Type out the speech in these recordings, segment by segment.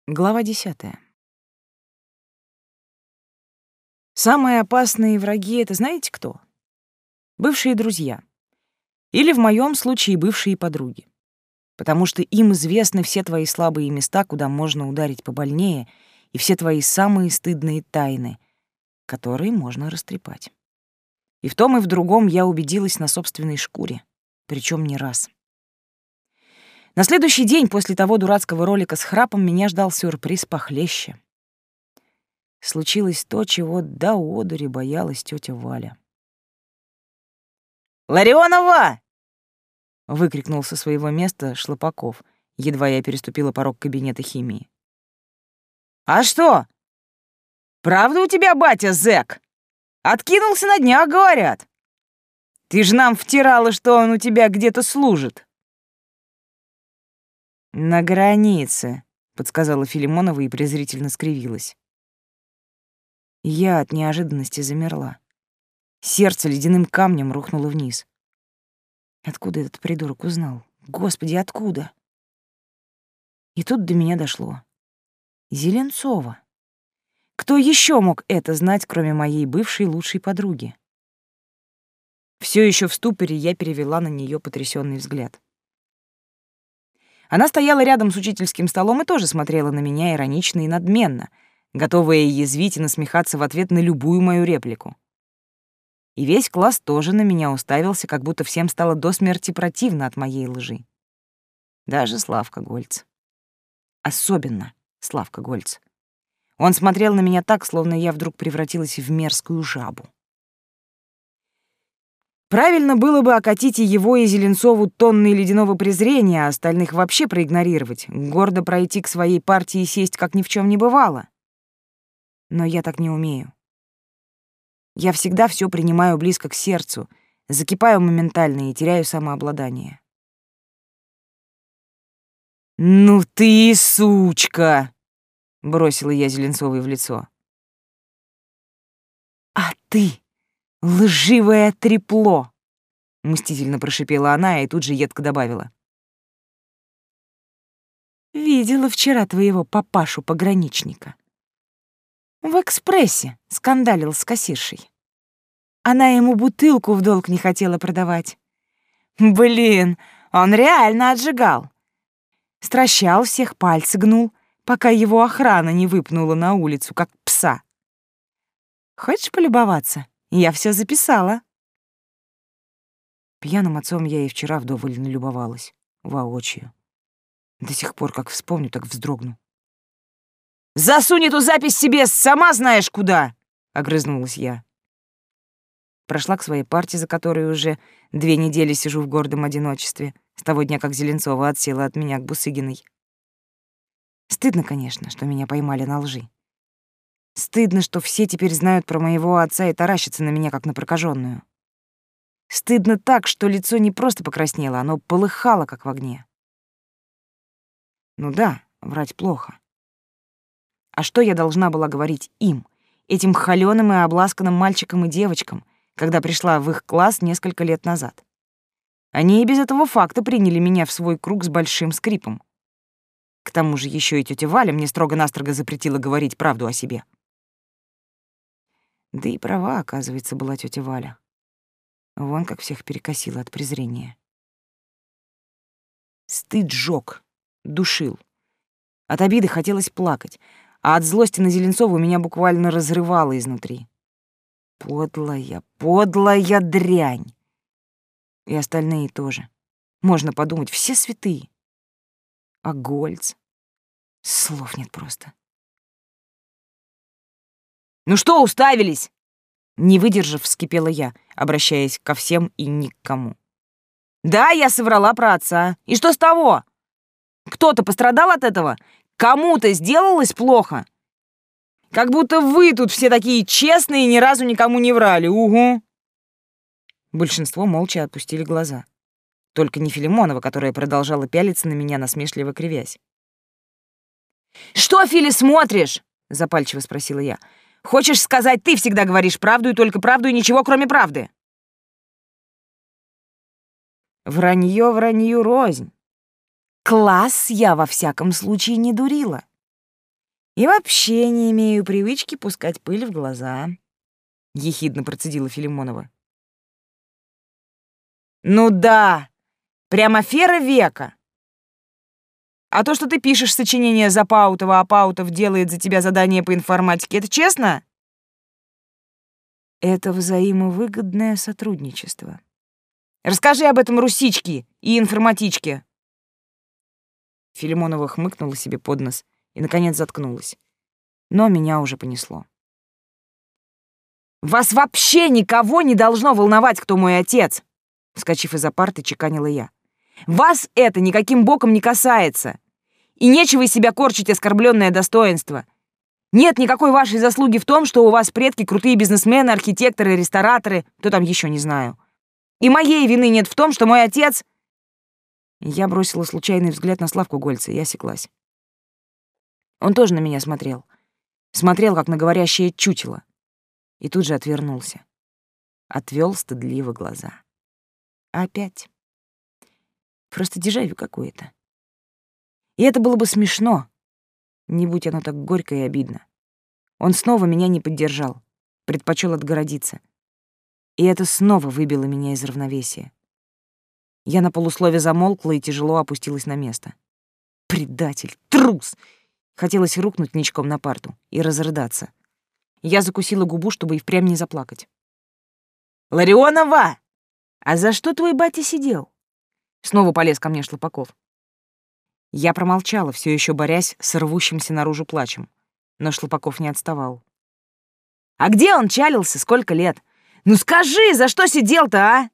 Глава 10. Самые опасные враги — это знаете кто? Бывшие друзья. Или в моем случае бывшие подруги. Потому что им известны все твои слабые места, куда можно ударить побольнее, и все твои самые стыдные тайны, которые можно растрепать. И в том, и в другом я убедилась на собственной шкуре, причем не раз. На следующий день после того дурацкого ролика с храпом меня ждал сюрприз похлеще. Случилось то, чего до одури боялась тётя Валя. «Ларионова!» — выкрикнул со своего места Шлопаков, едва я переступила порог кабинета химии. «А что? Правда у тебя батя зэк? Откинулся на днях, говорят. Ты ж нам втирала, что он у тебя где-то служит». «На границе», — подсказала Филимонова и презрительно скривилась. Я от неожиданности замерла. Сердце ледяным камнем рухнуло вниз. Откуда этот придурок узнал? Господи, откуда? И тут до меня дошло. Зеленцова. Кто еще мог это знать, кроме моей бывшей лучшей подруги? Все еще в ступоре я перевела на нее потрясенный взгляд. Она стояла рядом с учительским столом и тоже смотрела на меня иронично и надменно, готовая язвить и насмехаться в ответ на любую мою реплику. И весь класс тоже на меня уставился, как будто всем стало до смерти противно от моей лжи. Даже Славка Гольц. Особенно Славка Гольц. Он смотрел на меня так, словно я вдруг превратилась в мерзкую жабу. Правильно было бы окатить и его, и Зеленцову тонной ледяного презрения, а остальных вообще проигнорировать, гордо пройти к своей партии и сесть, как ни в чем не бывало. Но я так не умею. Я всегда все принимаю близко к сердцу, закипаю моментально и теряю самообладание. «Ну ты и сучка!» — бросила я Зеленцовой в лицо. «А ты лживое трепло!» — мстительно прошипела она и тут же едко добавила. «Видела вчера твоего папашу-пограничника. В экспрессе скандалил с кассиршей. Она ему бутылку в долг не хотела продавать. Блин, он реально отжигал. Стращал всех, пальцы гнул, пока его охрана не выпнула на улицу, как пса. Хочешь полюбоваться? Я все записала». Пьяным отцом я и вчера вдоволь налюбовалась, воочию. До сих пор, как вспомню, так вздрогну. «Засунь эту запись себе сама знаешь куда!» — огрызнулась я. Прошла к своей парте, за которой уже 2 недели сижу в гордом одиночестве, с того дня, как Зеленцова отсела от меня к Бусыгиной. Стыдно, конечно, что меня поймали на лжи. Стыдно, что все теперь знают про моего отца и таращатся на меня, как на прокаженную. Стыдно так, что лицо не просто покраснело, оно полыхало, как в огне. Ну да, врать плохо. А что я должна была говорить им, этим холёным и обласканным мальчикам и девочкам, когда пришла в их класс несколько лет назад? Они и без этого факта приняли меня в свой круг с большим скрипом. К тому же еще и тётя Валя мне строго-настрого запретила говорить правду о себе. Да и права, оказывается, была тётя Валя. Вон как всех перекосила от презрения. Стыд жёг, душил. От обиды хотелось плакать, а от злости на Зеленцову меня буквально разрывало изнутри. Подлая, подлая дрянь. И остальные тоже. Можно подумать, все святые. А Гольц? Слов нет просто. «Ну что уставились?» Не выдержав, вскипела я, обращаясь ко всем и ни к кому. «Да, я соврала про отца. И что с того? Кто-то пострадал от этого? Кому-то сделалось плохо? Как будто вы тут все такие честные и ни разу никому не врали, угу!» Большинство молча отпустили глаза. Только не Филимонова, которая продолжала пялиться на меня, насмешливо кривясь. «Что, Фили, смотришь?» — запальчиво спросила я. «Хочешь сказать, ты всегда говоришь правду и только правду и ничего, кроме правды?» Вранье вранью рознь. Класс я во всяком случае не дурила. И вообще не имею привычки пускать пыль в глаза, ехидно процедила Филимонова. Ну да, прям афера века. А то, что ты пишешь сочинение за Паутова, а Паутов делает за тебя задание по информатике, это честно? Это взаимовыгодное сотрудничество. Расскажи об этом русичке и информатичке. Филимонова хмыкнула себе под нос и, наконец, заткнулась. Но меня уже понесло. «Вас вообще никого не должно волновать, кто мой отец!» Вскочив из-за парты, чеканила я. «Вас это никаким боком не касается! И нечего из себя корчить оскорбленное достоинство! Нет никакой вашей заслуги в том, что у вас предки крутые бизнесмены, архитекторы, рестораторы, кто там еще не знаю. И моей вины нет в том, что мой отец...» Я бросила случайный взгляд на Славку Гольца и осеклась. Он тоже на меня смотрел. Смотрел, как на говорящее чучело. И тут же отвернулся. Отвел стыдливо глаза. Опять. Просто дежавю какое-то. И это было бы смешно, не будь оно так горько и обидно. Он снова меня не поддержал, предпочел отгородиться. И это снова выбило меня из равновесия. Я на полуслове замолкла и тяжело опустилась на место. Предатель, трус! Хотелось рухнуть ничком на парту и разрыдаться. Я закусила губу, чтобы и впрямь не заплакать. «Ларионова! А за что твой батя сидел?» Снова полез ко мне Шлопаков. Я промолчала, все еще борясь с рвущимся наружу плачем. Но Шлопаков не отставал. «А где он чалился? Сколько лет? Ну скажи, за что сидел-то, а?»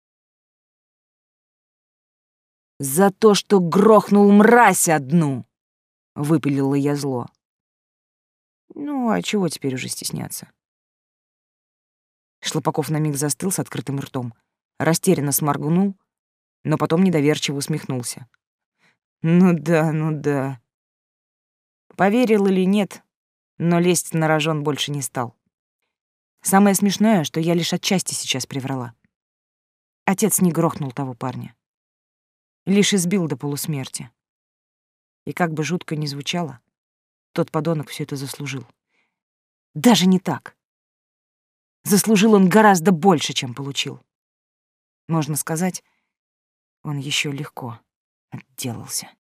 «За то, что грохнул мразь одну!» — выпалила я зло. Ну, а чего теперь уже стесняться? Шлопаков на миг застыл с открытым ртом, растерянно сморгнул, но потом недоверчиво усмехнулся. Ну да, ну да. Поверил или нет, но лезть на рожон больше не стал. Самое смешное, что я лишь отчасти сейчас приврала. Отец не грохнул того парня. Лишь избил до полусмерти. И как бы жутко ни звучало, тот подонок все это заслужил. Даже не так. Заслужил он гораздо больше, чем получил. Можно сказать, он еще легко отделался.